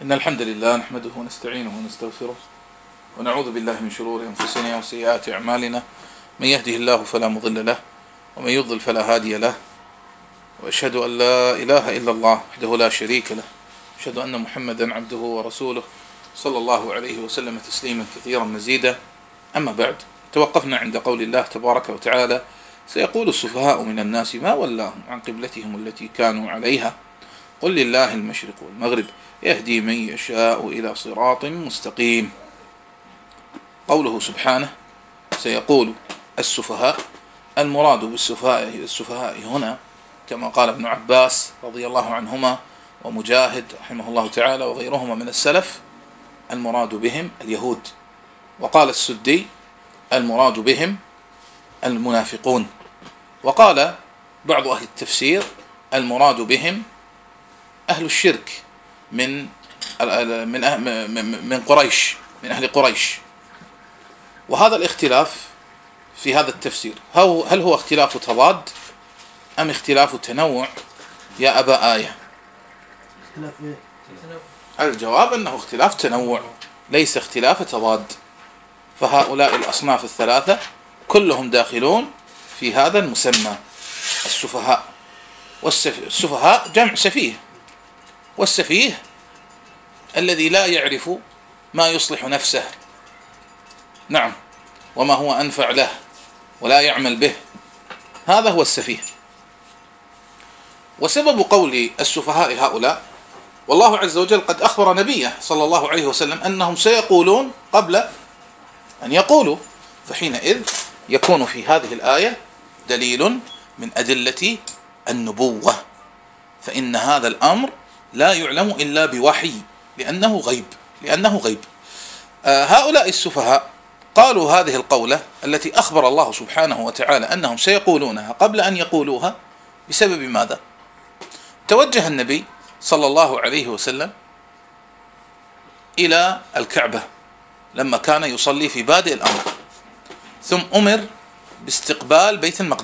إن الحمد لله نحمده ونستعينه ونستغفره ونعوذ بالله من شرور أنفسنا وسيئات أعمالنا. من يهده الله فلا مضل له ومن يضلل فلا هادي له، وأشهد أن لا إله إلا الله وحده لا شريك له، أشهد أن محمدا عبده ورسوله صلى الله عليه وسلم تسليما كثيرا مزيدا. أما بعد، توقفنا عند قول الله تبارك وتعالى: سيقول السفهاء من الناس ما ولاهم عن قبلتهم التي كانوا عليها قل لله المشرق والمغرب يهدي من يشاء إلى صراط مستقيم. قوله سبحانه سيقول السفهاء، المراد بالسفهاء هنا كما قال ابن عباس رضي الله عنهما ومجاهد رحمه الله تعالى وغيرهما من السلف، المراد بهم اليهود. وقال السدي المراد بهم المنافقون. وقال بعض أهل التفسير المراد بهم أهل الشرك من قريش، من أهل قريش. وهذا الاختلاف في هذا التفسير هل هو اختلاف تضاد أم اختلاف تنوع يا أبا آية؟ الجواب أنه اختلاف تنوع ليس اختلاف تضاد، فهؤلاء الأصناف الثلاثة كلهم داخلون في هذا المسمى السفهاء. والسفهاء جمع سفيه، والسفيه الذي لا يعرف ما يصلح نفسه، نعم، وما هو أنفع له ولا يعمل به، هذا هو السفيه. وسبب قول السفهاء هؤلاء، والله عز وجل قد أخبر نبيه صلى الله عليه وسلم أنهم سيقولون قبل أن يقولوا، فحينئذ يكون في هذه الآية دليل من أدلة النبوة، فإن هذا الأمر لا يعلم إلا بوحي لأنه غيب. هؤلاء السفهاء قالوا هذه القولة التي أخبر الله سبحانه وتعالى أنهم سيقولونها قبل أن يقولوها بسبب ماذا؟ توجه النبي صلى الله عليه وسلم إلى الكعبة لما كان يصلي في بادئ الأمر، ثم أمر باستقبال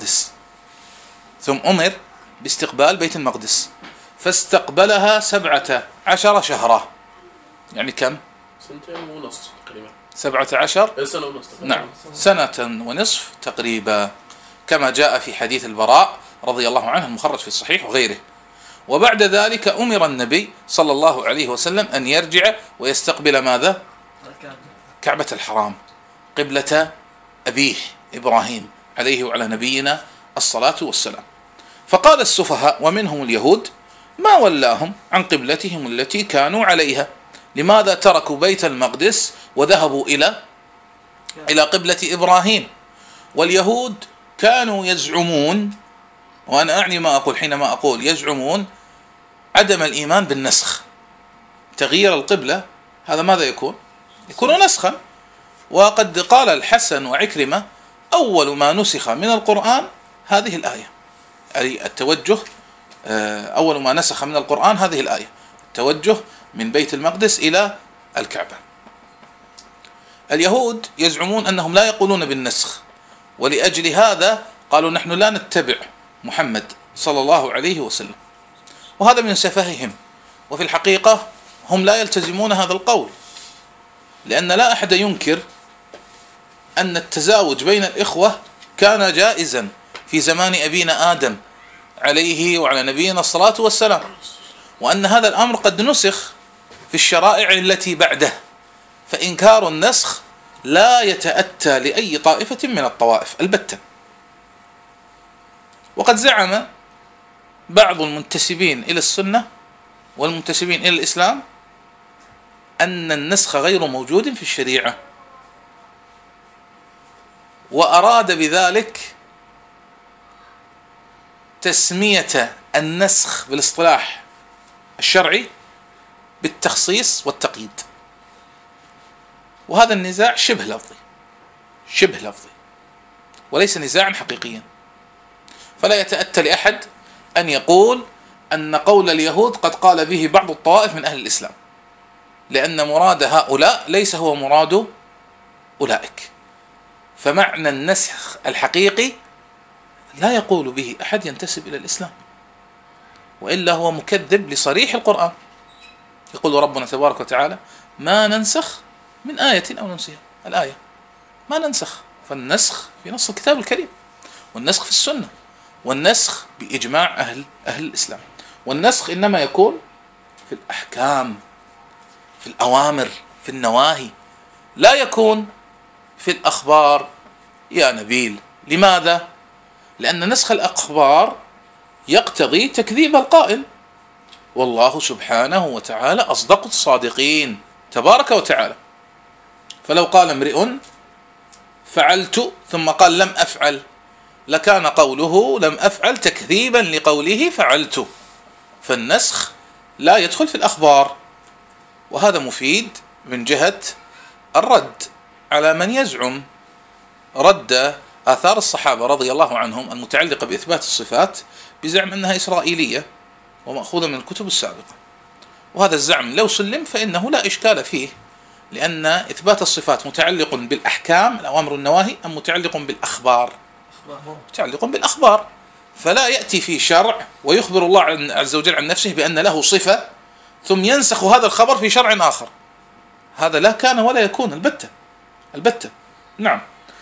بيت المقدس، فاستقبلها 17 شهرا، يعني كم؟ 2.5 تقريبا. 17 سنة ونصف. نعم، 1.5 تقريبا، كما جاء في حديث البراء رضي الله عنه المخرج في الصحيح وغيره. وبعد ذلك أمر النبي صلى الله عليه وسلم أن يرجع ويستقبل ماذا؟ كعبة الحرام، قبلة أبيه إبراهيم عليه وعلى نبينا الصلاة والسلام. فقال السفهاء ومنهم اليهود: ما ولاهم عن قبلتهم التي كانوا عليها، لماذا تركوا بيت المقدس وذهبوا إلى قبلة إبراهيم؟ واليهود كانوا يزعمون، وأنا أعني ما أقول حينما أقول يزعمون، عدم الإيمان بالنسخ. تغيير القبلة هذا ماذا يكون نسخا. وقد قال الحسن وعكرمة: أول ما نسخ من القرآن هذه الآية، أي التوجه، أول ما نسخ من القرآن هذه الآية، التوجه من بيت المقدس إلى الكعبة. اليهود يزعمون أنهم لا يقولون بالنسخ، ولأجل هذا قالوا نحن لا نتبع محمد صلى الله عليه وسلم، وهذا من سفههم. وفي الحقيقة هم لا يلتزمون هذا القول، لأن لا أحد ينكر أن التزاوج بين الإخوة كان جائزا في زمان أبينا آدم عليه وعلى نبينا الصلاة والسلام، وأن هذا الأمر قد نسخ في الشرائع التي بعده، فإنكار النسخ لا يتأتى لأي طائفة من الطوائف البتة. وقد زعم بعض المنتسبين إلى السنة والمنتسبين إلى الإسلام أن النسخ غير موجود في الشريعة، وأراد بذلك تسمية النسخ بالاصطلاح الشرعي بالتخصيص والتقييد. وهذا النزاع شبه لفظي وليس نزاعا حقيقيا. فلا يتأتى لأحد أن يقول أن قول اليهود قد قال به بعض الطوائف من أهل الإسلام، لأن مراد هؤلاء ليس هو مراد أولئك. فمعنى النسخ الحقيقي لا يقول به أحد ينتسب إلى الإسلام، وإلا هو مكذب لصريح القرآن. يقول ربنا تبارك وتعالى: ما ننسخ من آية أو ننسها. الآية ما ننسخ، فالنسخ في نص الكتاب الكريم، والنسخ في السنة، والنسخ بإجماع أهل الإسلام. والنسخ إنما يكون في الأحكام، في الأوامر، في النواهي، لا يكون في الأخبار يا نبيل. لماذا؟ لأن نسخ الأخبار يقتضي تكذيب القائل، والله سبحانه وتعالى أصدق الصادقين تبارك وتعالى. فلو قال امرئ فعلت ثم قال لم أفعل، لكان قوله لم أفعل تكذيبا لقوله فعلت. فالنسخ لا يدخل في الأخبار، وهذا مفيد من جهة الرد على من يزعم رد آثار الصحابة رضي الله عنهم المتعلقة بإثبات الصفات بزعم أنها إسرائيلية ومأخوذة من الكتب السابقة. وهذا الزعم لو سلم فإنه لا إشكال فيه، لأن إثبات الصفات متعلق بالأحكام الأوامر والنواهي أم متعلق بالأخبار؟ متعلق بالأخبار. فلا يأتي في شرع ويخبر الله عز وجل عن نفسه بأن له صفة ثم ينسخ هذا الخبر في شرع آخر. هذا لا كان ولا يكون البتة. نعم.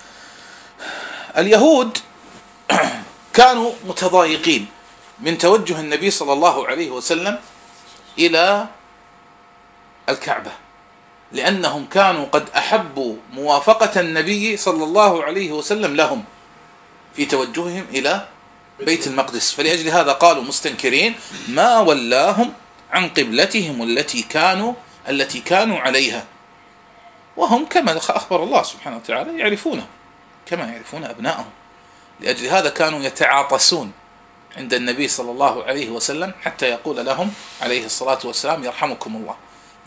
اليهود كانوا متضايقين من توجه النبي صلى الله عليه وسلم إلى الكعبة، لأنهم كانوا قد أحبوا موافقة النبي صلى الله عليه وسلم لهم في توجههم إلى بيت المقدس. فلأجل هذا قالوا مستنكرين: ما ولاهم عن قبلتهم التي كانوا عليها. وهم كما أخبر الله سبحانه وتعالى يعرفونه كما يعرفون أبنائهم. لأجل هذا كانوا يتعاطسون عند النبي صلى الله عليه وسلم حتى يقول لهم عليه الصلاة والسلام: يرحمكم الله.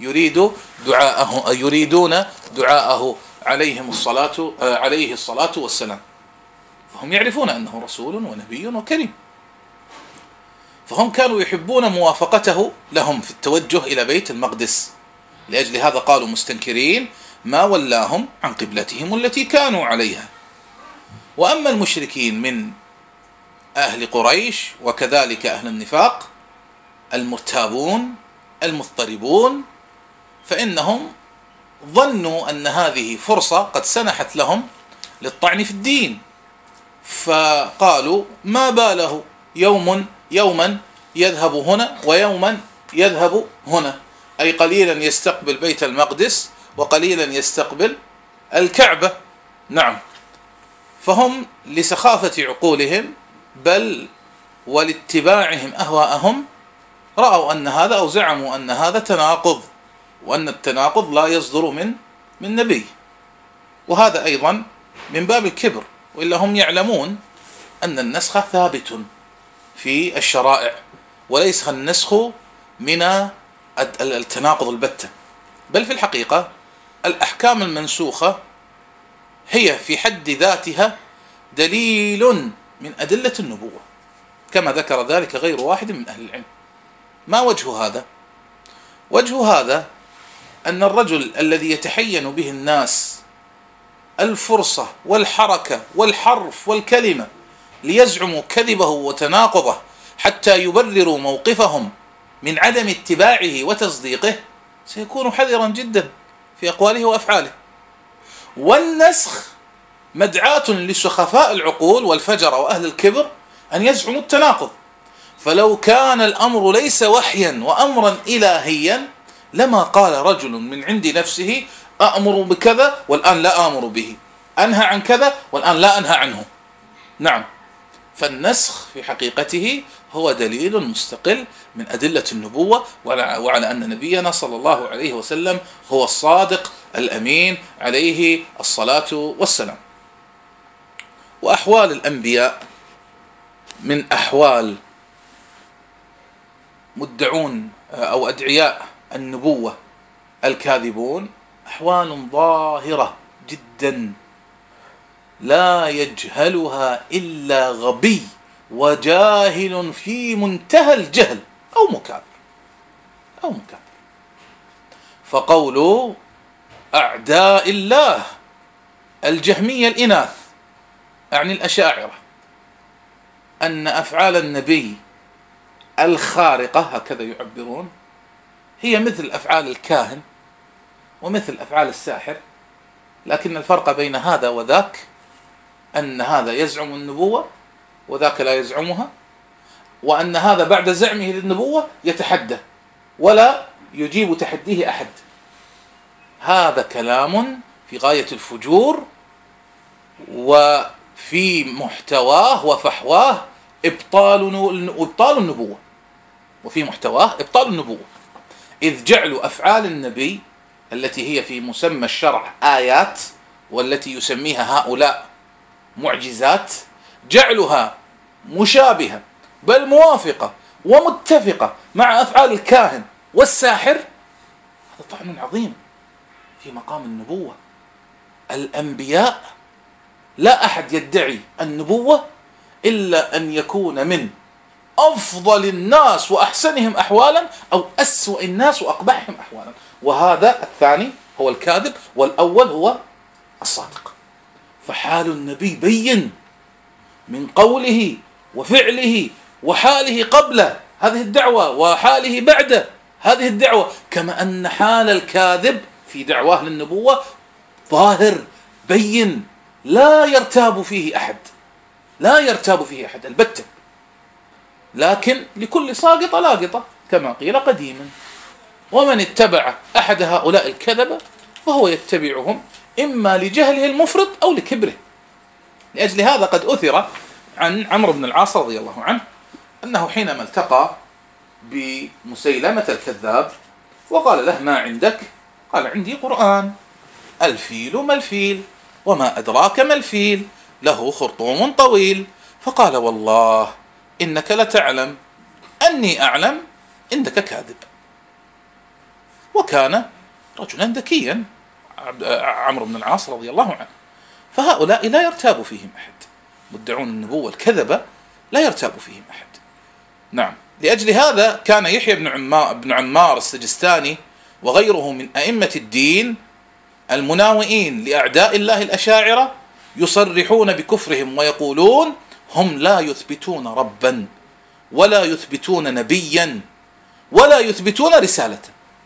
يريدون دعاءه عليه الصلاة والسلام. فهم يعرفون أنه رسول ونبي وكريم، فهم كانوا يحبون موافقته لهم في التوجه إلى بيت المقدس. لأجل هذا قالوا مستنكرين: ما ولاهم عن قبلتهم التي كانوا عليها. وأما المشركين من أهل قريش وكذلك أهل النفاق المرتابون المضطربون، فإنهم ظنوا أن هذه فرصة قد سنحت لهم للطعن في الدين، فقالوا: ما باله يوما يذهب هنا ويوما يذهب هنا، أي قليلا يستقبل بيت المقدس وقليلا يستقبل الكعبة. نعم. فهم لسخافة عقولهم بل ولاتباعهم أهواءهم رأوا أن هذا أو زعموا أن هذا تناقض، وأن التناقض لا يصدر من نبي. وهذا أيضا من باب الكبر، وإلا هم يعلمون أن النسخ ثابت في الشرائع، وليس النسخ من التناقض البتة. بل في الحقيقة الأحكام المنسوخة هي في حد ذاتها دليل من أدلة النبوة، كما ذكر ذلك غير واحد من أهل العلم. ما وجه هذا؟ وجه هذا أن الرجل الذي يتحين به الناس الفرصة والحركة والحرف والكلمة ليزعموا كذبه وتناقضه حتى يبرروا موقفهم من عدم اتباعه وتصديقه، سيكون حذرا جدا في أقواله وأفعاله. والنسخ مدعاة لسخفاء العقول والفجر وأهل الكبر أن يزعموا التناقض. فلو كان الأمر ليس وحيا وأمرا إلهيا لما قال رجل من عند نفسه: أأمر بكذا والآن لا آمر به، أنهى عن كذا والآن لا أنهى عنه. نعم. فالنسخ في حقيقته هو دليل مستقل من أدلة النبوة، وعلى أن نبينا صلى الله عليه وسلم هو الصادق الأمين عليه الصلاة والسلام. وأحوال الأنبياء من أحوال مدعون أو أدعياء النبوة الكاذبون أحوال ظاهرة جدا لا يجهلها إلا غبي وجاهل في منتهى الجهل أو مكابر. فقول أعداء الله الجهمية الإناث، أعني الأشاعرة، أن أفعال النبي الخارقة هكذا يعبرون هي مثل أفعال الكاهن ومثل أفعال الساحر، لكن الفرق بين هذا وذاك أن هذا يزعم النبوة وذاك لا يزعمها، وأن هذا بعد زعمه للنبوة يتحدى ولا يجيب تحديه أحد. هذا كلام في غاية الفجور، وفي محتواه وفحواه إبطال النبوة، وفي محتواه إبطال النبوة، إذ جعلوا أفعال النبي التي هي في مسمى الشرع آيات، والتي يسميها هؤلاء معجزات، جعلها مشابهة بل موافقة ومتفقة مع أفعال الكاهن والساحر، هذا طعن عظيم في مقام النبوة. الأنبياء لا أحد يدعي النبوة إلا أن يكون من أفضل الناس وأحسنهم أحوالا أو أسوأ الناس وأقبحهم أحوالا، وهذا الثاني هو الكاذب والأول هو الصادق. فحال النبي بين من قوله وفعله وحاله قبل هذه الدعوة وحاله بعد هذه الدعوة، كما أن حال الكاذب في دعواه للنبوة ظاهر بين لا يرتاب فيه أحد، لا يرتاب فيه أحد البتة، لكن لكل ساقطة لاقطة كما قيل قديما. ومن اتبع أحد هؤلاء الكذبة فهو يتبعهم إما لجهله المفرط أو لكبره. لأجل هذا قد أثر عن عمرو بن العاص رضي الله عنه أنه حينما التقى بمسيلمة الكذاب وقال له: ما عندك؟ قال: عندي قرآن. الفيل ما الفيل؟ وما أدراك ما الفيل؟ له خرطوم طويل. فقال: والله إنك لتعلم أني أعلم إنك كاذب. وكان رجلا ذكيا عمرو بن العاص رضي الله عنه. فهؤلاء لا يرتاب فيهم أحد، مدعون النبوة الكذبة لا يرتاب فيهم أحد. نعم، لأجل هذا كان يحيى بن عمار السجستاني وغيره من أئمة الدين المناوئين لأعداء الله الأشاعرة يصرحون بكفرهم ويقولون: هم لا يثبتون ربا ولا يثبتون نبيا ولا يثبتون رسالة.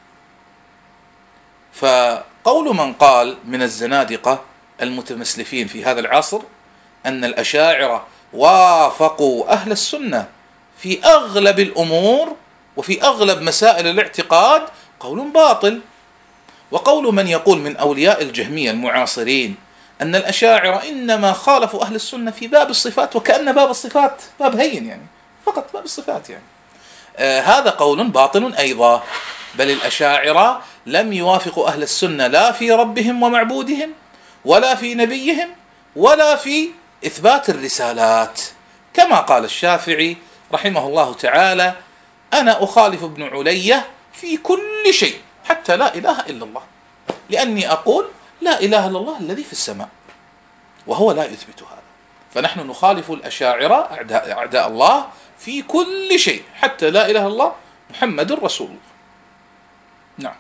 فقول من قال من الزنادقة المتمسلفين في هذا العصر أن الأشاعرة وافقوا أهل السنة في أغلب الأمور وفي أغلب مسائل الاعتقاد قول باطل. وقول من يقول من أولياء الجهمية المعاصرين أن الأشاعرة إنما خالفوا أهل السنة في باب الصفات، وكأن باب الصفات باب هين يعني، فقط باب الصفات يعني، هذا قول باطل أيضا. بل الأشاعرة لم يوافقوا أهل السنة لا في ربهم ومعبودهم ولا في نبيهم ولا في إثبات الرسالات، كما قال الشافعي رحمه الله تعالى: أنا أخالف ابن علية في كل شيء حتى لا إله إلا الله، لأني أقول لا إله إلا الله الذي في السماء، وهو لا يثبت هذا. فنحن نخالف الأشاعرة أعداء الله في كل شيء حتى لا إله إلا الله محمد رسول الله. نعم.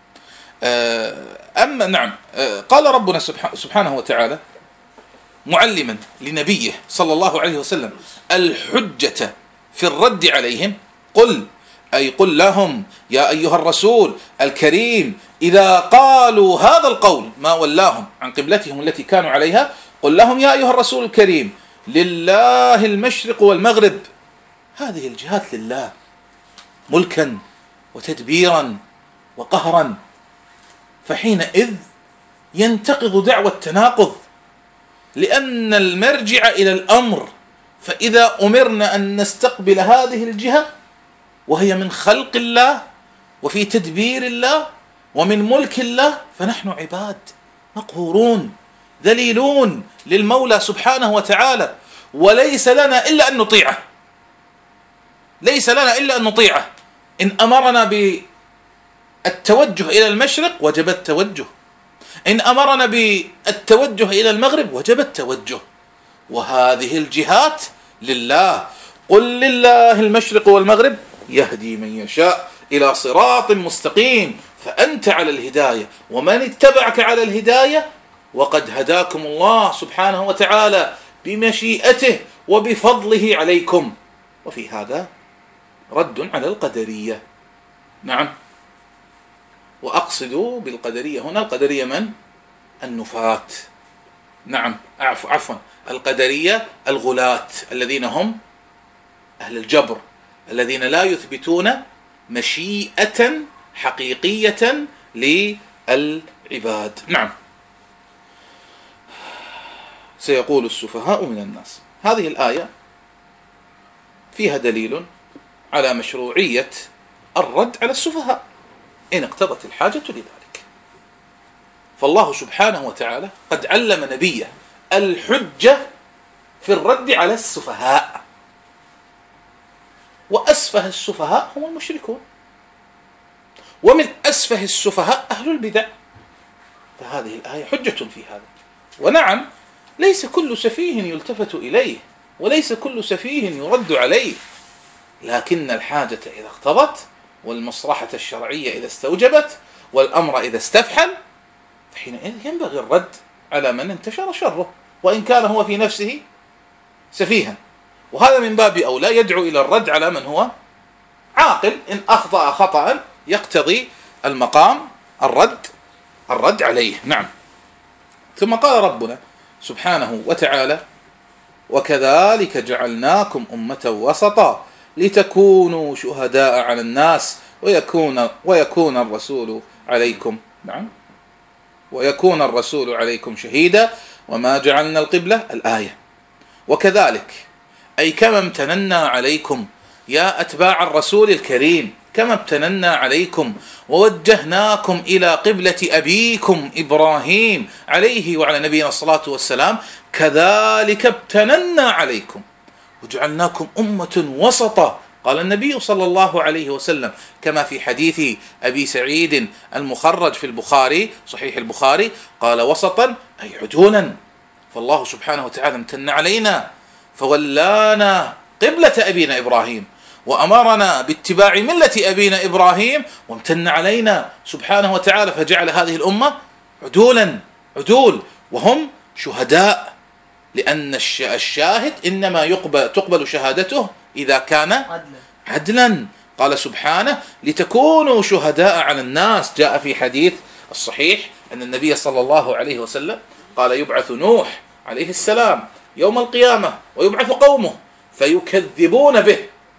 قال ربنا سبحانه وتعالى معلما لنبيه صلى الله عليه وسلم الحجة في الرد عليهم: قل لهم يا أيها الرسول الكريم إذا قالوا هذا القول ما ولاهم عن قبلتهم التي كانوا عليها، قل لهم يا أيها الرسول الكريم لله المشرق والمغرب، هذه الجهات لله ملكا وتدبيرا وقهرا. فحينئذ ينتقض دعوى التناقض، لأن المرجع إلى الأمر، فإذا أمرنا أن نستقبل هذه الجهة وهي من خلق الله وفي تدبير الله ومن ملك الله، فنحن عباد مقهورون ذليلون للمولى سبحانه وتعالى، وليس لنا إلا أن نطيعه، ليس لنا إلا أن نطيعه. إن أمرنا بالتوجه إلى المشرق وجب التوجه، إن أمرنا بالتوجه إلى المغرب وجب التوجه، وهذه الجهات لله. قل لله المشرق والمغرب يهدي من يشاء إلى صراط مستقيم، فأنت على الهداية ومن اتبعك على الهداية، وقد هداكم الله سبحانه وتعالى بمشيئته وبفضله عليكم. وفي هذا رد على القدرية. نعم. يقصد بالقدرية هنا القدرية من؟ النفاة. نعم، عفوا، القدرية الغلاة الذين هم أهل الجبر، الذين لا يثبتون مشيئة حقيقية للعباد. نعم. سيقول السفهاء من الناس. هذه الآية فيها دليل على مشروعية الرد على السفهاء إن اقتضت الحاجة لذلك. فالله سبحانه وتعالى قد علم نبيه الحجة في الرد على السفهاء، وأسفه السفهاء هم المشركون، ومن أسفه السفهاء أهل البدع. فهذه الآية حجة في هذا. ونعم، ليس كل سفيه يلتفت إليه، وليس كل سفيه يرد عليه، لكن الحاجة إذا اقتضت، والمصلحة الشرعية إذا استوجبت، والأمر إذا استفحل، فحينئذ ينبغي الرد على من انتشر شره، وإن كان هو في نفسه سفيها. وهذا من باب أولى يدعو إلى الرد على من هو عاقل، إن أخطأ خطأ يقتضي المقام الرد عليه. نعم. ثم قال ربنا سبحانه وتعالى: وكذلك جعلناكم أمة وسطا لتكونوا شهداء على الناس ويكون الرسول عليكم ويكون الرسول عليكم شهيدا وما جعلنا القبلة. الآية. وكذلك أي كما امتننا عليكم يا أتباع الرسول الكريم، كما امتننا عليكم ووجهناكم إلى قبلة أبيكم إبراهيم عليه وعلى نبينا الصلاة والسلام، كذلك امتننا عليكم وجعلناكم أمة وسطا. قال النبي صلى الله عليه وسلم كما في حديث أبي سعيد المخرج في البخاري، صحيح البخاري، قال: وسطا أي عدولا. فالله سبحانه وتعالى امتن علينا فولانا قبلة أبينا إبراهيم، وأمرنا باتباع ملة أبينا إبراهيم، وامتن علينا سبحانه وتعالى فجعل هذه الأمة عدول، وهم شهداء، لأن الشاهد إنما تقبل شهادته إذا كان عدلا. قال سبحانه: لتكونوا شهداء على الناس. جاء في حديث الصحيح أن النبي صلى الله عليه وسلم قال: يبعث نوح عليه السلام يوم القيامة ويبعث قومه فيكذبون به،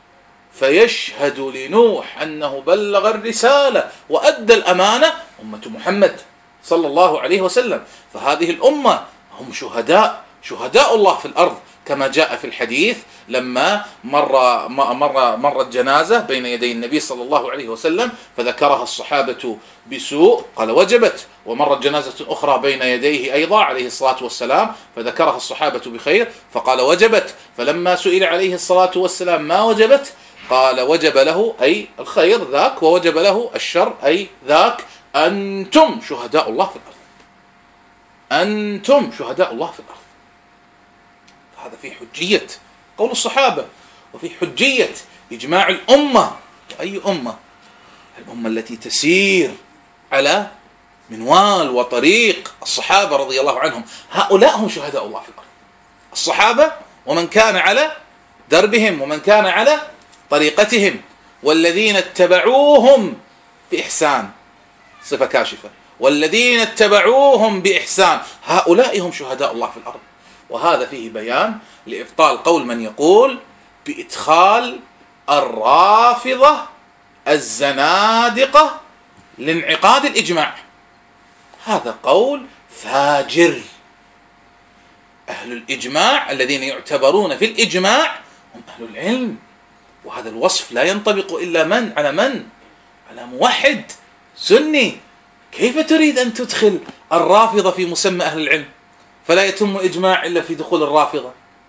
فيشهد لنوح أنه بلغ الرسالة وأدى الأمانة أمة محمد صلى الله عليه وسلم. فهذه الأمة هم شهداء الله في الأرض، كما جاء في الحديث لما مرت جنازة بين يدي النبي صلى الله عليه وسلم فذكرها الصحابة بسوء قال: وجبت. ومرت جنازة أخرى بين يديه أيضا عليه الصلاة والسلام فذكرها الصحابة بخير فقال: وجبت. فلما سئل عليه الصلاة والسلام ما وجبت قال: وجب له أي الخير ذاك، ووجب له الشر أي ذاك، أنتم شهداء الله في الأرض، أنتم شهداء الله في الأرض. هذا في حجية قول الصحابة، وفي حجية إجماع الأمة. أي أمة؟ الأمة التي تسير على منوال وطريق الصحابة رضي الله عنهم. هؤلاء هم شهداء الله في الأرض، الصحابة ومن كان على دربهم ومن كان على طريقتهم، والذين اتبعوهم بإحسان، صفة كاشفة، والذين اتبعوهم بإحسان، هؤلاء هم شهداء الله في الأرض. وهذا فيه بيان لإبطال قول من يقول بإدخال الرافضة الزنادقة لانعقاد الإجماع. هذا قول فاجر. أهل الإجماع الذين يعتبرون في الإجماع هم أهل العلم، وهذا الوصف لا ينطبق إلا على موحد سني. كيف تريد أن تدخل الرافضة في مسمى أهل العلم؟ فلا يتم إجماع إلا في دخول الرافضة.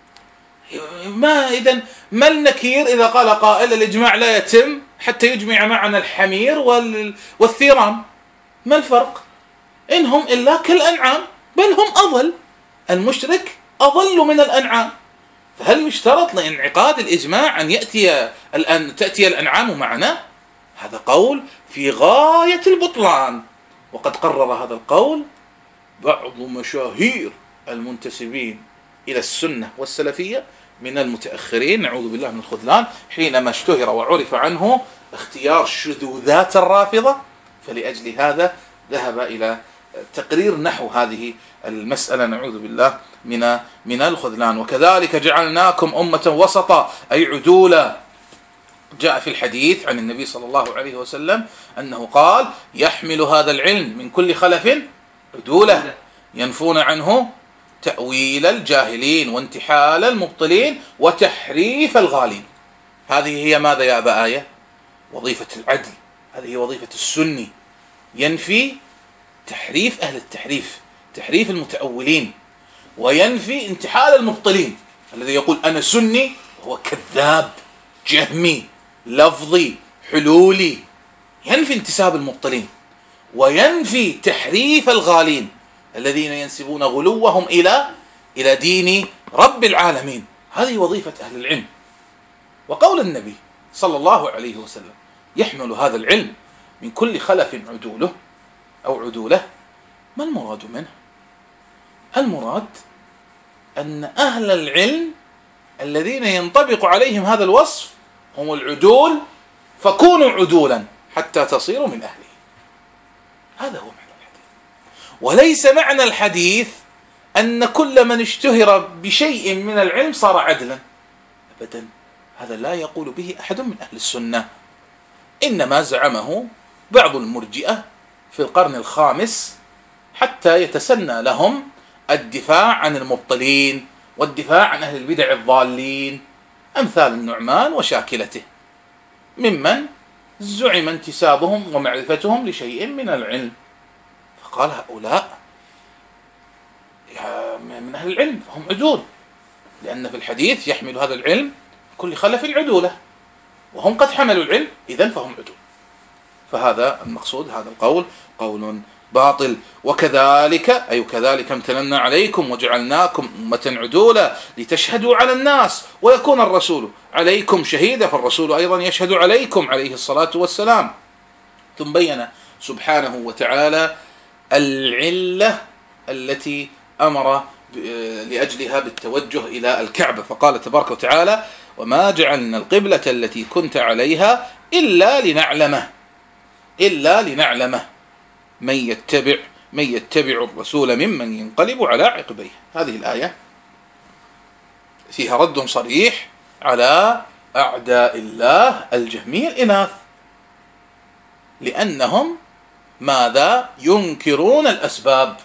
ما النكير إذا قال قائل الإجماع لا يتم حتى يجمع معنا الحمير والثيران؟ ما الفرق؟ إنهم إلا كالأنعام، بل هم أضل. المشرك أضل من الأنعام. فهل يشترط لانعقاد الإجماع أن تأتي الأنعام معنا؟ هذا قول في غاية البطلان، وقد قرر هذا القول بعض مشاهير المنتسبين إلى السنة والسلفية من المتأخرين، نعوذ بالله من الخذلان، حينما اشتهر وعرف عنه اختيار شذوذات الرافضة فلأجل هذا ذهب إلى تقرير نحو هذه المسألة، نعوذ بالله من الخذلان. وكذلك جعلناكم أمة وسطا أي عدولا. جاء في الحديث عن النبي صلى الله عليه وسلم أنه قال: يحمل هذا العلم من كل خلف عدولة ينفون عنه تأويل الجاهلين وانتحال المبطلين وتحريف الغالين. هذه هي ماذا يا أبا آية؟ وظيفة العدل، هذه هي وظيفة السني، ينفي تحريف أهل التحريف، تحريف المتأولين، وينفي انتحال المبطلين. الذي يقول أنا سني هو كذاب جهمي لفظي حلولي، ينفي انتساب المبطلين، وينفي تحريف الغالين الذين ينسبون غلوهم إلى دين رب العالمين. هذه وظيفة أهل العلم. وقول النبي صلى الله عليه وسلم: يحمل هذا العلم من كل خلف عدوله أو عدوله، ما المراد منه؟ المراد أن أهل العلم الذين ينطبق عليهم هذا الوصف هم العدول، فكونوا عدولا حتى تصيروا من أهله. هذا هو معنى الحديث. وليس معنى الحديث أن كل من اشتهر بشيء من العلم صار عدلا، أبدا، هذا لا يقول به أحد من أهل السنة. إنما زعمه بعض المرجئة في القرن الخامس حتى يتسنى لهم الدفاع عن المبطلين والدفاع عن أهل البدع الضالين، أمثال النعمان وشاكلته، ممن زعم انتسابهم ومعرفتهم لشيء من العلم. فقال هؤلاء من أهل العلم فهم عدول، لأن في الحديث يحمل هذا العلم كل خلف العدولة، وهم قد حملوا العلم، إذن فهم عدول. فهذا المقصود، هذا القول قول باطل. وكذلك أي كذلك امتننا عليكم وجعلناكم أمة عدولا لتشهدوا على الناس ويكون الرسول عليكم شهيدا، فالرسول أيضا يشهد عليكم عليه الصلاة والسلام. ثم بين سبحانه وتعالى العلة التي أمر لأجلها بالتوجه إلى الكعبة، فقال تبارك وتعالى: وما جعلنا القبلة التي كنت عليها إلا لنعلمه من يتبع الرسول ممن ينقلب على عقبيه. هذه الآية فيها رد صريح على أعداء الله الجهمية الإناث، لأنهم ماذا؟ ينكرون الأسباب،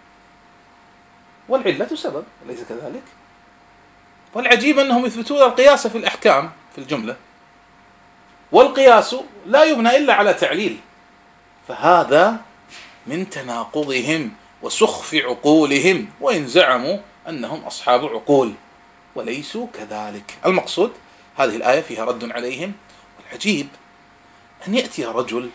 والعلة سبب، أليس كذلك؟ والعجيب أنهم يثبتون القياس في الأحكام في الجملة، والقياس لا يبنى إلا على تعليل، فهذا من تناقضهم وسخف عقولهم، وإن زعموا أنهم أصحاب عقول وليسوا كذلك. المقصود هذه الآية فيها رد عليهم. والعجيب أن يأتي رجل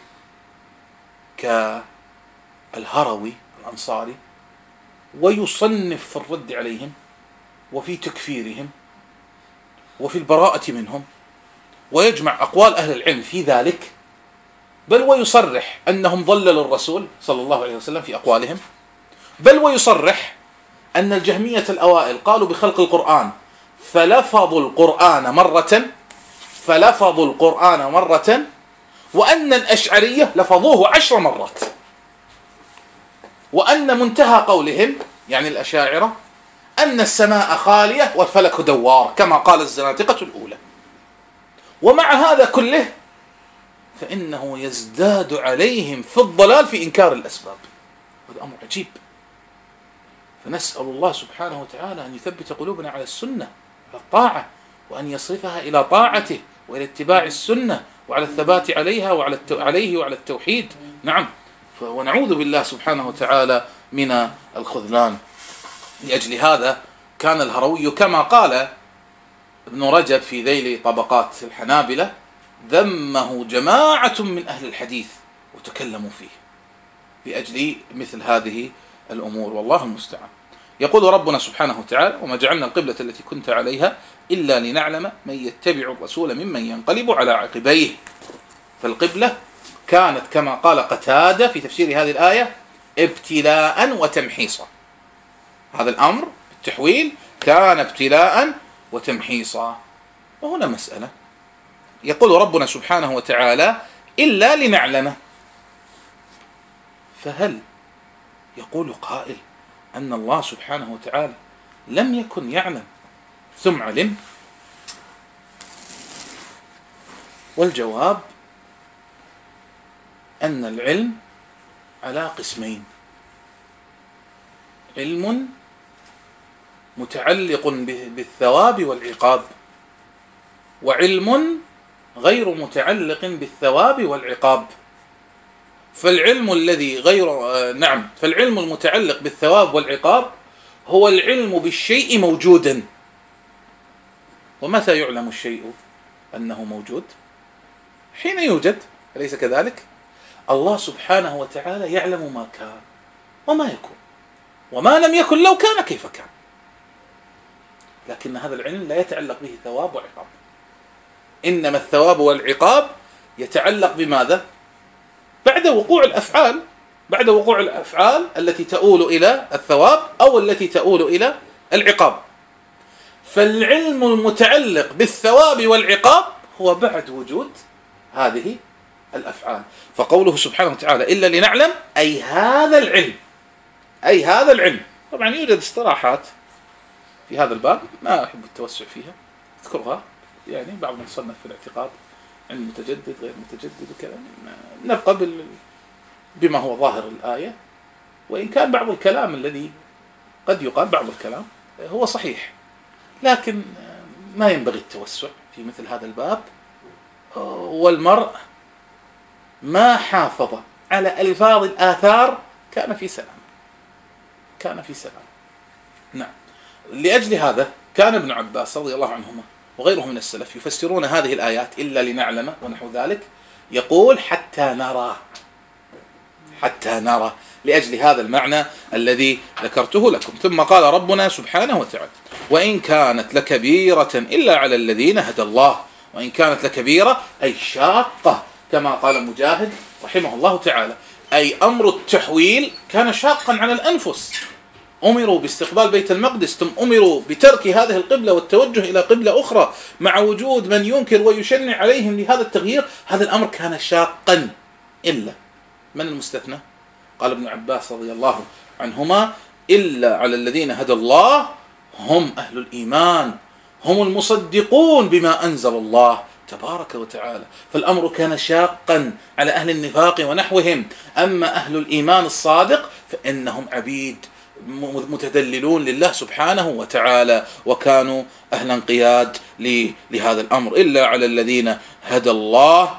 كالهروي الأنصاري ويصنف في الرد عليهم وفي تكفيرهم وفي البراءة منهم، ويجمع أقوال أهل العلم في ذلك، بل ويصرح أنهم ضللوا الرسول صلى الله عليه وسلم في أقوالهم، بل ويصرح أن الجهمية الأوائل قالوا بخلق القرآن فلفظوا القرآن مرة، وأن الأشعرية لفظوه 10 مرات، وأن منتهى قولهم يعني الأشاعرة أن السماء خالية والفلك دوار كما قال الزنادقة الأولى. ومع هذا كله فإنه يزداد عليهم في الضلال في إنكار الأسباب. هذا أمر عجيب. فنسأل الله سبحانه وتعالى أن يثبت قلوبنا على السنة، على الطاعة، وأن يصرفها إلى طاعته وإلى اتباع السنة وعلى الثبات عليها عليه وعلى التوحيد. نعم. ونعوذ بالله سبحانه وتعالى من الخذلان. لأجل هذا كان الهروي كما قال ابن رجب في ذيل طبقات الحنابلة ذمه جماعة من أهل الحديث وتكلموا فيه لأجل مثل هذه الأمور، والله المستعان. يقول ربنا سبحانه وتعالى: وما جعلنا القبلة التي كنت عليها إلا لنعلم من يتبع الرسول ممن ينقلب على عقبيه. فالقبلة كانت كما قال قتادة في تفسير هذه الآية ابتلاء وتمحيصا. هذا الأمر التحويل كان ابتلاء وتمحيصا. وهنا مسألة، يقول ربنا سبحانه وتعالى إلا لنعلم، فهل يقول قائل أن الله سبحانه وتعالى لم يكن يعلم ثم علم؟ والجواب أن العلم على قسمين: علم متعلق بالثواب والعقاب، وعلم غير متعلق بالثواب والعقاب. فالعلم فالعلم المتعلق بالثواب والعقاب هو العلم بالشيء موجودا. ومتى يعلم الشيء أنه موجود؟ حين يوجد، أليس كذلك؟ الله سبحانه وتعالى يعلم ما كان وما يكون، وما لم يكن لو كان كيف كان. لكن هذا العلم لا يتعلق به ثواب وعقاب، إنما الثواب والعقاب يتعلق بماذا؟ بعد وقوع الأفعال التي تؤول إلى الثواب أو التي تؤول إلى العقاب. فالعلم المتعلق بالثواب والعقاب هو بعد وجود هذه الأفعال. فقوله سبحانه وتعالى إلا لنعلم، أي هذا العلم. طبعا يوجد اصطلاحات في هذا الباب ما أحب التوسع فيها، أذكرها يعني بعض من صنف في الاعتقاد علم متجدد غير متجدد وكذا. نبقى بما هو ظاهر الآية، وإن كان بعض الكلام الذي قد يقال بعض الكلام هو صحيح، لكن ما ينبغي التوسع في مثل هذا الباب. والمرء ما حافظ على ألفاظ الآثار كان في سلام. نعم. لأجل هذا كان ابن عباس رضي الله عنهما وغيره من السلف يفسرون هذه الآيات إلا لنعلم ونحو ذلك، يقول حتى نرى، لأجل هذا المعنى الذي ذكرته لكم. ثم قال ربنا سبحانه وتعالى: وإن كانت لكبيرة إلا على الذين هدى الله. وإن كانت لكبيرة أي شاقة، كما قال مجاهد رحمه الله تعالى، أي أمر التحويل كان شاقا على الأنفس. أمروا باستقبال بيت المقدس، ثم أمروا بترك هذه القبلة والتوجه إلى قبلة أخرى، مع وجود من ينكر ويشنع عليهم لهذا التغيير. هذا الأمر كان شاقا. إلا من المستثنى؟ قال ابن عباس رضي الله عنهما: إلا على الذين هدى الله هم أهل الإيمان، هم المصدقون بما أنزل الله تبارك وتعالى. فالأمر كان شاقا على أهل النفاق ونحوهم. أما أهل الإيمان الصادق فإنهم عبيد متدللون لله سبحانه وتعالى، وكانوا أهل انقياد لهذا الأمر. إلا على الذين هدى الله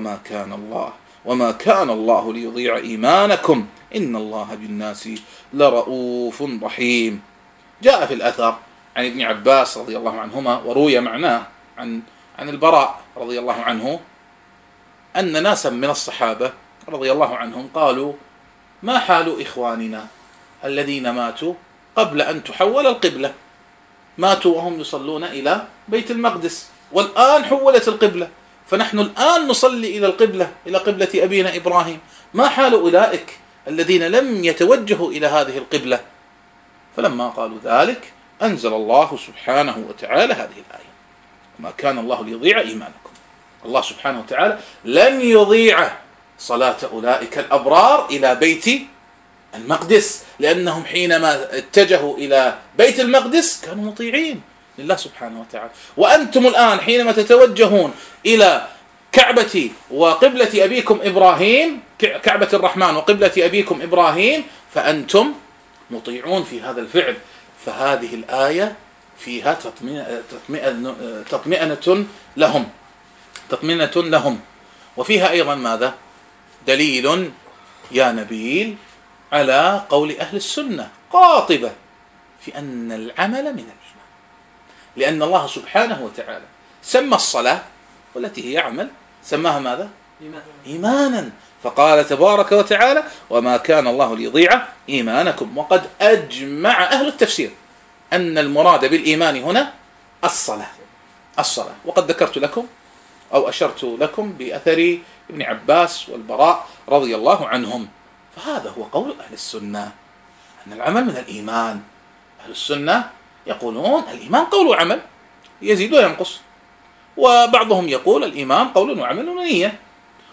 وما كان الله ليضيع إيمانكم إن الله بالناس لرؤوف رحيم. جاء في الأثر عن ابن عباس رضي الله عنهما، وروي معناه عن البراء رضي الله عنه، أن ناسا من الصحابة رضي الله عنهم قالوا: ما حال إخواننا الذين ماتوا قبل أن تحول القبلة؟ ماتوا وهم يصلون إلى بيت المقدس، والآن حولت القبلة، فنحن الآن نصلي إلى قبلة أبينا إبراهيم. ما حال أولئك الذين لم يتوجهوا إلى هذه القبلة؟ فلما قالوا ذلك أنزل الله سبحانه وتعالى هذه الآية: ما كان الله ليضيع إيمانكم. الله سبحانه وتعالى لن يضيع صلاة أولئك الأبرار إلى بيت المقدس، لأنهم حينما اتجهوا إلى بيت المقدس كانوا مطيعين لله سبحانه وتعالى. وأنتم الآن حينما تتوجهون إلى كعبة وقبلة أبيكم إبراهيم، كعبة الرحمن وقبلة أبيكم إبراهيم، فأنتم مطيعون في هذا الفعل. فهذه الآية فيها تطمئنة لهم، وفيها أيضا ماذا؟ دليل يا نبيل على قول أهل السنة قاطبة في أن العمل من الإيمان، لأن الله سبحانه وتعالى سمى الصلاة والتي هي عمل سماها ماذا؟ إيمانا. فقال تبارك وتعالى: وما كان الله ليضيع إيمانكم. وقد أجمع أهل التفسير أن المراد بالإيمان هنا الصلاة. وقد ذكرت لكم أو أشرت لكم بأثر ابن عباس والبراء رضي الله عنهم. فهذا هو قول أهل السنة، أن العمل من الإيمان. أهل السنة يقولون الإيمان قول وعمل، يزيد وينقص. وبعضهم يقول الإيمان قول وعمل ونية.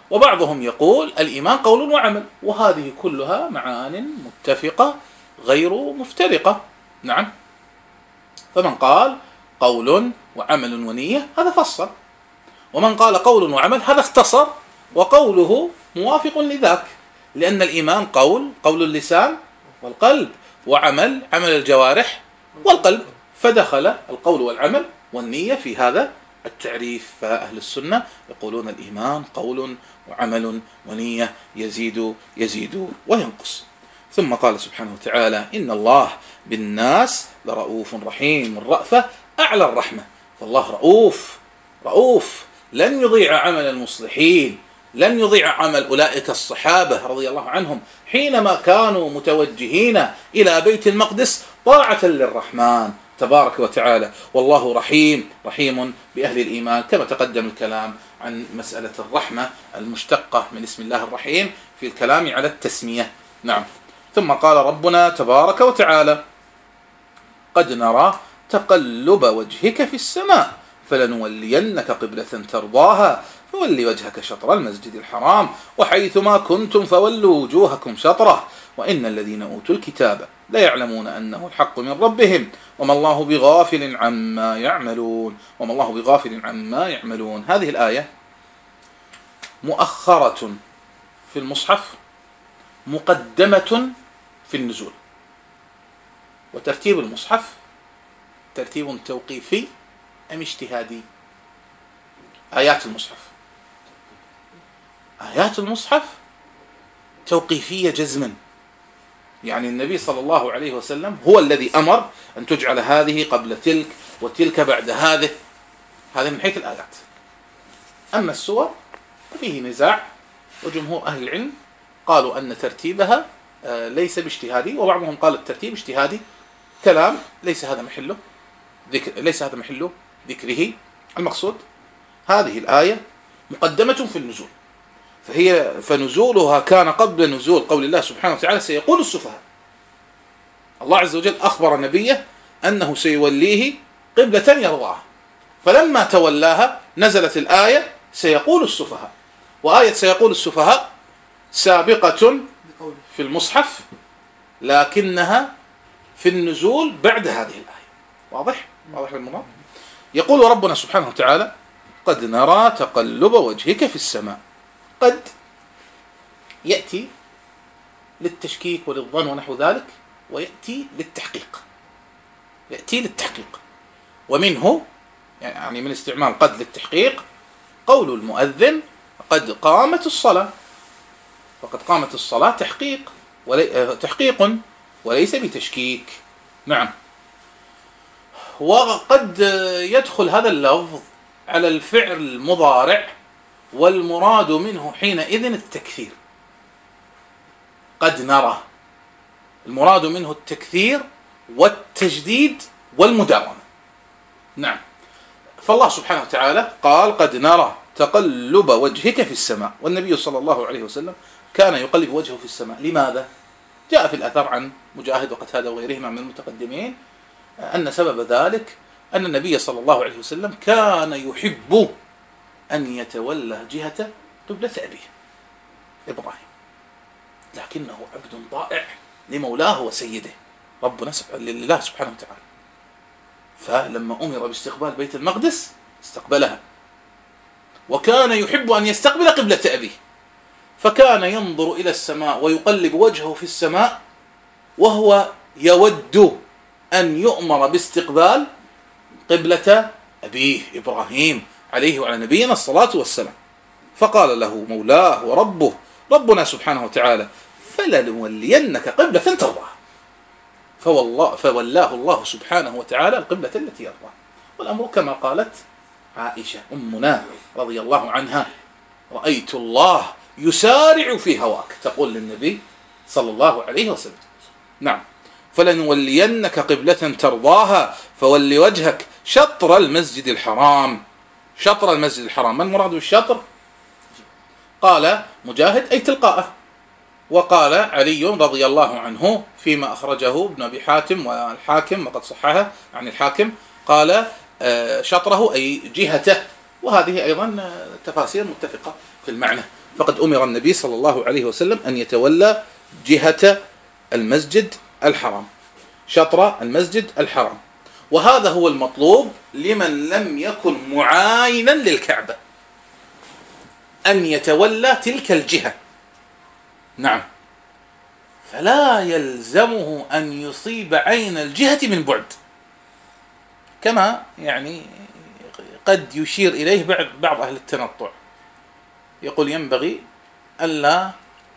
وبعضهم يقول الإيمان قول وعمل، وهذه كلها معان متفقة غير مفترقة. نعم. فمن قال قول وعمل ونية هذا فصل، ومن قال قول وعمل هذا اختصر، وقوله موافق لذاك، لأن الإيمان قول اللسان والقلب، وعمل الجوارح والقلب، فدخل القول والعمل والنية في هذا التعريف. فأهل السنة يقولون الإيمان قول وعمل ونية، يزيد وينقص. ثم قال سبحانه وتعالى إن الله بالناس لرؤوف رحيم. الرأفة أعلى الرحمة، فالله رؤوف لن يضيع عمل المصلحين، لن يضيع عمل أولئك الصحابة رضي الله عنهم حينما كانوا متوجهين إلى بيت المقدس طاعة للرحمن تبارك وتعالى. والله رحيم بأهل الإيمان، كما تقدم الكلام عن مسألة الرحمة المشتقة من اسم الله الرحيم في الكلام على التسمية. نعم. ثم قال ربنا تبارك وتعالى قد نرى تقلب وجهك في السماء فلنولينك قبلة ترضاها فول وجهك شطر المسجد الحرام وحيثما كنتم فولوا وجوهكم شطره وإن الذين أوتوا الكتاب لا يعلمون أنه الحق من ربهم وما الله بغافل عما يعملون. هذه الآية مؤخرة في المصحف، مقدمة في النزول. وترتيب المصحف ترتيب توقيفي أم اجتهادي؟ آيات المصحف توقيفية جزما، يعني النبي صلى الله عليه وسلم هو الذي أمر أن تجعل هذه قبل تلك وتلك بعد هذه من حيث الآيات. أما السور فيه نزاع، وجمهور أهل العلم قالوا أن ترتيبها ليس باجتهادي، وبعضهم قال الترتيب اجتهادي، كلام ليس هذا محله ذكره. المقصود هذه الآية مقدمة في النزول، فنزولها كان قبل نزول قول الله سبحانه وتعالى سيقول السفهاء. الله عز وجل أخبر نبيه أنه سيوليه قبلة يرضاها، فلما تولاها نزلت الآية سيقول السفهاء. وآية سيقول السفهاء سابقة في المصحف، لكنها في النزول بعد هذه الآية. واضح المراد؟ يقول ربنا سبحانه وتعالى قد نرى تقلب وجهك في السماء. قد يأتي للتشكيك وللظن ونحو ذلك، ويأتي للتحقيق. ومنه يعني من استعمال قد للتحقيق قول المؤذن قد قامت الصلاة، فقد قامت الصلاة تحقيق وليس بتشكيك. نعم. وقد يدخل هذا اللفظ على الفعل المضارع، والمراد منه حينئذ التكثير. قد نرى المراد منه التكثير والتجديد والمداومة. نعم. فالله سبحانه وتعالى قال قد نرى تقلب وجهك في السماء، والنبي صلى الله عليه وسلم كان يقلب وجهه في السماء. لماذا؟ جاء في الأثر عن مجاهد وقتادة وغيرهما من المتقدمين أن سبب ذلك أن النبي صلى الله عليه وسلم كان يحب أن يتولى جهة قبلة أبيه إبراهيم، لكنه عبد طائع لمولاه وسيده لله سبحانه وتعالى، فلما أمر باستقبال بيت المقدس استقبلها، وكان يحب أن يستقبل قبلة أبيه، فكان ينظر إلى السماء ويقلب وجهه في السماء وهو يود أن يؤمر باستقبال قبلة أبيه إبراهيم عليه وعلى نبينا الصلاة والسلام. فقال له مولاه وربه ربنا سبحانه وتعالى فلنولينك قبلة ترضاها، فولاه الله سبحانه وتعالى القبلة التي يرضاها. والأمر كما قالت عائشة أمنا رضي الله عنها رأيت الله يسارع في هواك، تقول للنبي صلى الله عليه وسلم. نعم. فلنولينك قبلة ترضاها فول وجهك شطر المسجد الحرام. شطر المسجد الحرام، ما المراد بالشطر؟ قال مجاهد أي تلقاءه، وقال علي رضي الله عنه فيما أخرجه ابن أبي حاتم والحاكم وقد صححه عن الحاكم، قال شطره أي جهته، وهذه أيضا تفاسير متفقة في المعنى. فقد أمر النبي صلى الله عليه وسلم أن يتولى جهة المسجد الحرام، شطر المسجد الحرام. وهذا هو المطلوب لمن لم يكن معاينا للكعبة، أن يتولى تلك الجهة. نعم، فلا يلزمه أن يصيب عين الجهة من بعد، كما يعني قد يشير إليه بعض أهل التنطع، يقول ينبغي ألا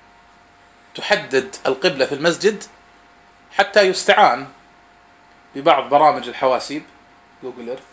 تحدد القبلة في المسجد حتى يستعان ببعض برامج الحواسيب جوجل إيرث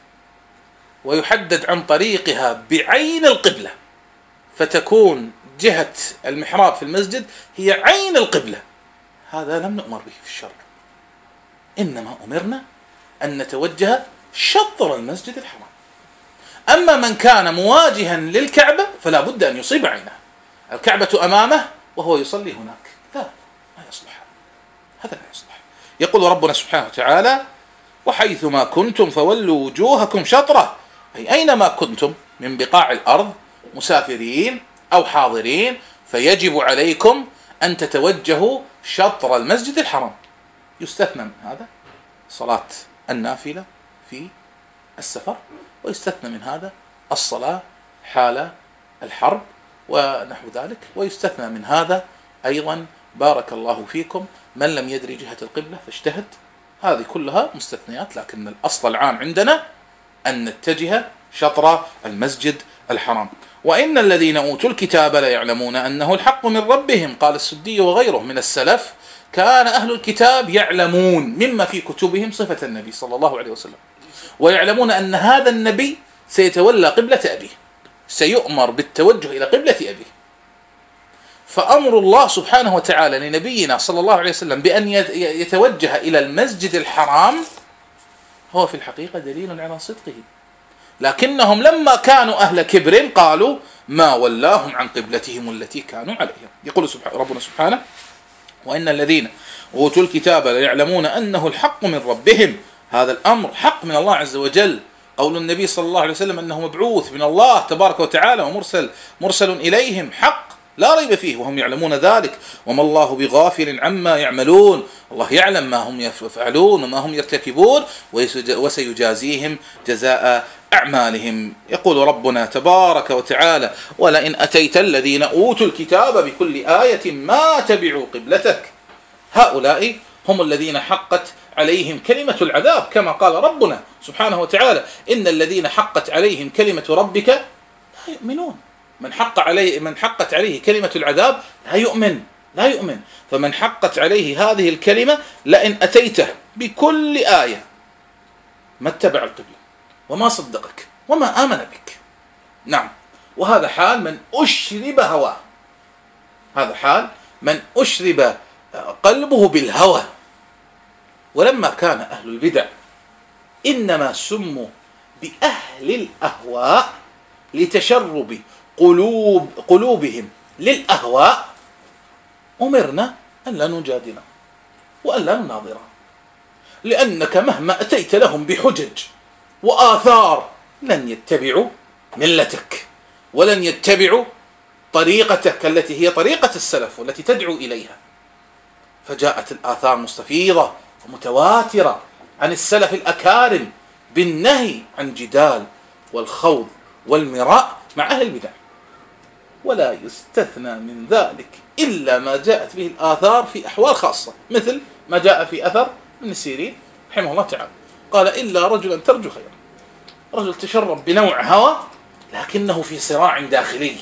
ويحدد عن طريقها بعين القبلة، فتكون جهة المحراب في المسجد هي عين القبلة. هذا لم نؤمر به في الشرع، إنما أمرنا أن نتوجه شطر المسجد الحرام. أما من كان مواجها للكعبة فلا بد أن يصيب عينه، الكعبة أمامه وهو يصلي هناك، لا، ما يصلح، هذا لا يصلح. يقول ربنا سبحانه وتعالى: وحيثما كنتم فولوا وجوهكم شطرة، أي أينما كنتم من بقاع الأرض، مسافرين أو حاضرين، فيجب عليكم أن تتوجهوا شطر المسجد الحرام. يستثنى من هذا صلاة النافلة في السفر، ويستثنى من هذا الصلاة حال الحرب ونحو ذلك، ويستثنى من هذا أيضا بارك الله فيكم من لم يدري جهة القبلة فاجتهد. هذه كلها مستثنيات، لكن الأصل العام عندنا أن نتجه شطر المسجد الحرام. وإن الذين أوتوا الكتاب ليعلمون أنه الحق من ربهم. قال السدي وغيره من السلف: كان أهل الكتاب يعلمون مما في كتبهم صفة النبي صلى الله عليه وسلم، ويعلمون أن هذا النبي سيتولى قبلة أبيه، سيؤمر بالتوجه إلى قبلة أبيه. فأمر الله سبحانه وتعالى لنبينا صلى الله عليه وسلم بأن يتوجه إلى المسجد الحرام هو في الحقيقة دليل على صدقه، لكنهم لما كانوا أهل كبر قالوا ما ولاهم عن قبلتهم التي كانوا عليها. يقول ربنا سبحانه: وإن الذين أوتوا الكتاب ليعلمون أنه الحق من ربهم. هذا الأمر حق من الله عز وجل. قول النبي صلى الله عليه وسلم أنه مبعوث من الله تبارك وتعالى ومرسل إليهم حق لا ريب فيه، وهم يعلمون ذلك. وما الله بغافل عما يعملون، الله يعلم ما هم يفعلون وما هم يرتكبون، وسيجازيهم جزاء أعمالهم. يقول ربنا تبارك وتعالى: ولئن أتيت الذين أوتوا الكتاب بكل آية ما تبعوا قبلتك. هؤلاء هم الذين حقت عليهم كلمة العذاب، كما قال ربنا سبحانه وتعالى: إن الذين حقت عليهم كلمة ربك لا يؤمنون. من حقت عليه كلمة العذاب لا يؤمن. فمن حقت عليه هذه الكلمة لئن أتيته بكل آية ما اتبع القبلة وما صدقك وما آمن بك. نعم، وهذا حال من أشرب هواه، هذا حال من أشرب قلبه بالهوى. ولما كان أهل البدع إنما سموا بأهل الأهواء لتشرب قلوبهم للأهواء، أمرنا أن لا نجادلهم وأن لا نناظرهم، لأنك مهما أتيت لهم بحجج وآثار لن يتبعوا ملتك ولن يتبعوا طريقتك التي هي طريقة السلف والتي تدعو إليها. فجاءت الآثار مستفيضة ومتواترة عن السلف الأكارم بالنهي عن جدال والخوض والمراء مع أهل البدع، ولا يستثنى من ذلك إلا ما جاءت به الآثار في أحوال خاصة، مثل ما جاء في أثر ابن سيرين رحمه الله تعالى قال: إلا رجلا ترجو خيرا، رجل تشرب بنوع هوى لكنه في صراع داخلي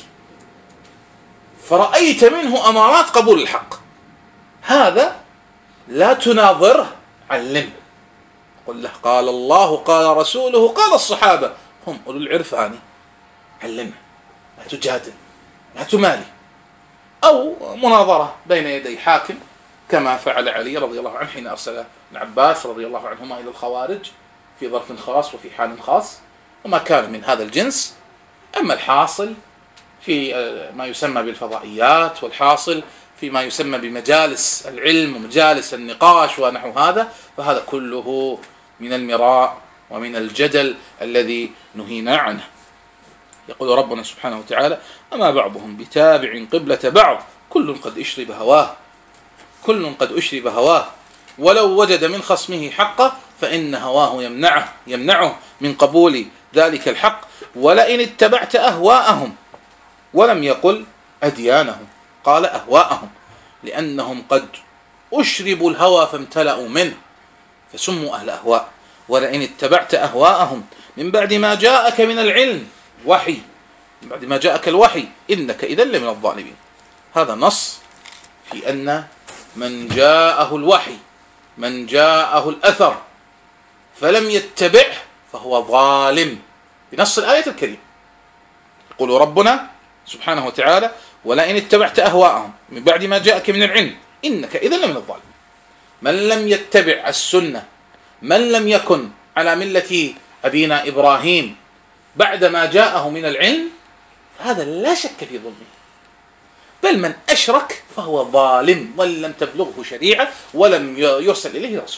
فرأيت منه أمارات قبول الحق، هذا لا تناظره، علمه، قل له قال الله قال رسوله قال الصحابة، هم أولو العرفان، علمه، لا تجادل، لا تمالي. أو مناظرة بين يدي حاكم كما فعل علي رضي الله عنه حين أرسل العباس رضي الله عنهما إلى الخوارج في ظرف خاص وفي حال خاص، وما كان من هذا الجنس. أما الحاصل في ما يسمى بالفضائيات، والحاصل فيما يسمى بمجالس العلم ومجالس النقاش ونحو هذا، فهذا كله من المراء ومن الجدل الذي نهينا عنه. يقول ربنا سبحانه وتعالى: أما بعضهم بتابع قبلة بعض كل قد أشرب هواه، كل قد أشرب هواه، ولو وجد من خصمه حقه فإن هواه يمنعه من قبول ذلك الحق، ولئن اتبعت أهواءهم، ولم يقل أديانهم، قال أهواءهم، لأنهم قد أشربوا الهوى فامتلأوا منه فسموا أهل أهواء. ولئن اتبعت أهواءهم من بعد ما جاءك من العلم وحي، من بعد ما جاءك الوحي إنك إذا لمن الظالمين. هذا نص في أن من جاءه الوحي، من جاءه الأثر فلم يتبعه فهو ظالم بنص الآية الكريمة. يقول ربنا سبحانه وتعالى: ولئن اتبعت أهواءهم من بعد ما جاءك من العلم إنك إذا لمن الظالمين. من لم يتبع السنة، من لم يكن على ملة أبينا إبراهيم بعد ما جاءه من العلم، هذا لا شك في ظلمه، بل من أشرك فهو ظالم ولم تبلغه شريعة ولم يرسل إليه رسول.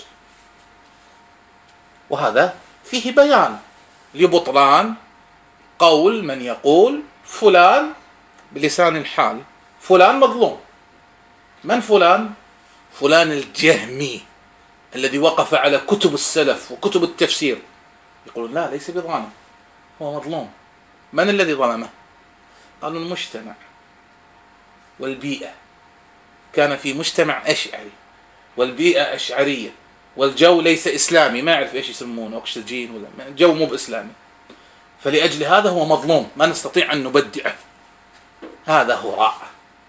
وهذا فيه بيان لبطلان قول من يقول فلان بلسان الحال فلان مظلوم. من فلان؟ فلان الجهمي الذي وقف على كتب السلف وكتب التفسير، يقولون لا، ليس بظالم، هو مظلوم. من الذي ظلمه؟ قالوا المجتمع والبيئة. كان في مجتمع أشعري والبيئة أشعرية والجو ليس إسلامي، ما أعرف إيش يسمونه، أكسجين ولا الجو مو بإسلامي، فلأجل هذا هو مظلوم، ما نستطيع أن نبدعه. هذا هراء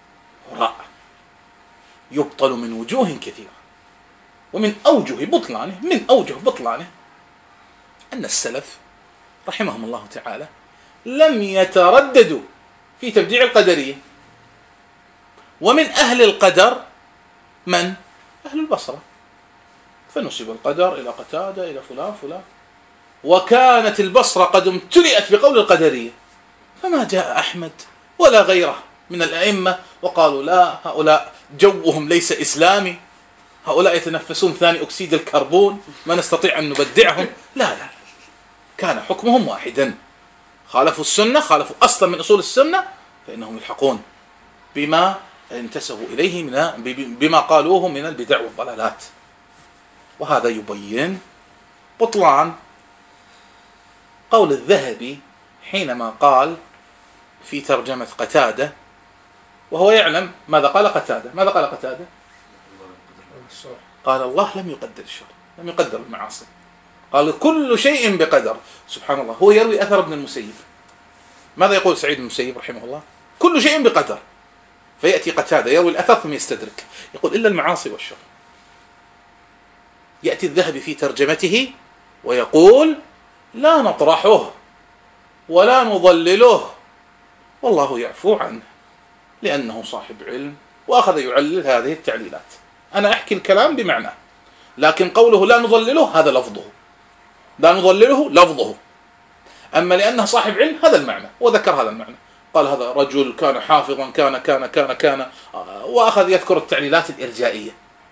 يبطل من وجوه كثيرة، ومن أوجه بطلانه أن السلف رحمهم الله تعالى لم يترددوا في تبديع القدرية. ومن أهل القدر من؟ أهل البصرة، فنسب القدر إلى قتادة إلى فلان، وكانت البصرة قد امتلئت بقول القدرية، فما جاء أحمد ولا غيره من الأئمة وقالوا لا، هؤلاء جوهم ليس إسلامي، هؤلاء يتنفسون ثاني أكسيد الكربون، ما نستطيع أن نبدعهم. لا، كان حكمهم واحدا، خالفوا السنة، خالفوا أصلا من أصول السنة، فإنهم يلحقون بما انتسبوا إليه بما قالوه من البدع والضلالات. وهذا يبين بطلان قول الذهبي حينما قال في ترجمة قتادة، وهو يعلم ماذا قال قتادة. ماذا قال قتادة؟ قال الله لم يقدر الشر، لم يقدر المعاصي، قال كل شيء بقدر. سبحان الله، هو يروي أثر ابن المسيب. ماذا يقول سعيد بن المسيب رحمه الله؟ كل شيء بقدر. فيأتي قتادة يروي الأثر ثم يستدرك، يقول إلا المعاصي والشر. يأتي الذهبي في ترجمته ويقول لا نطرحه ولا نضلله والله يعفو عنه لأنه صاحب علم، وأخذ يعلل هذه التعليلات. أنا أحكي الكلام بمعنى، لكن قوله لا نضلله هذا لفظه، لا نضلله لفظه، أما لأنه صاحب علم هذا المعنى، وذكر هذا المعنى، قال هذا رجل كان حافظا كان وأخذ يذكر التعليلات الإرجائية.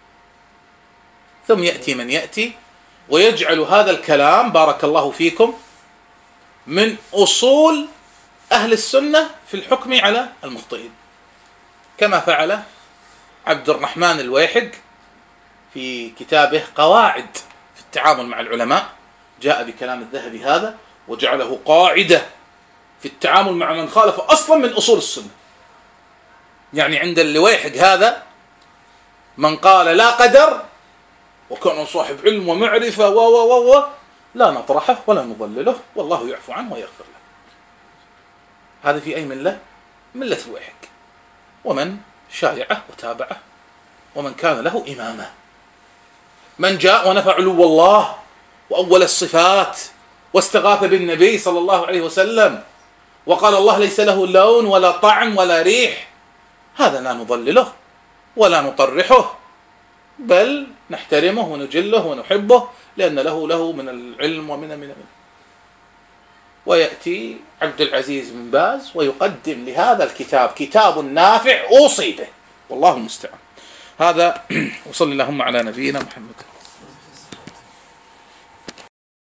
ثم يأتي من يأتي ويجعل هذا الكلام بارك الله فيكم من أصول أهل السنة في الحكم على المخطئين، كما فعل عبد الرحمن الويحق في كتابه قواعد في التعامل مع العلماء، جاء بكلام الذهبي هذا وجعله قاعدة في التعامل مع من خالف أصلا من أصول السنة. يعني عند الويحق هذا من قال لا قدر وكان صاحب علم ومعرفة لا نطرحه ولا نضلله والله يعفو عنه ويغفر له. هذا في أي ملة؟ ملة الويحق، ومن شايعه وتابعه ومن كان له إمامه. من جاء ونفى علو الله وأول الصفات واستغاث بالنبي صلى الله عليه وسلم وقال الله ليس له لون ولا طعم ولا ريح، هذا لا نضلله ولا نطرحه، بل نحترمه ونجله ونحبه لأن له من العلم ومن ويأتي عبد العزيز بن باز ويقدم لهذا الكتاب كتاب نافع أوصي به، والله المستعان. هذا وصلى اللهم على نبينا محمد.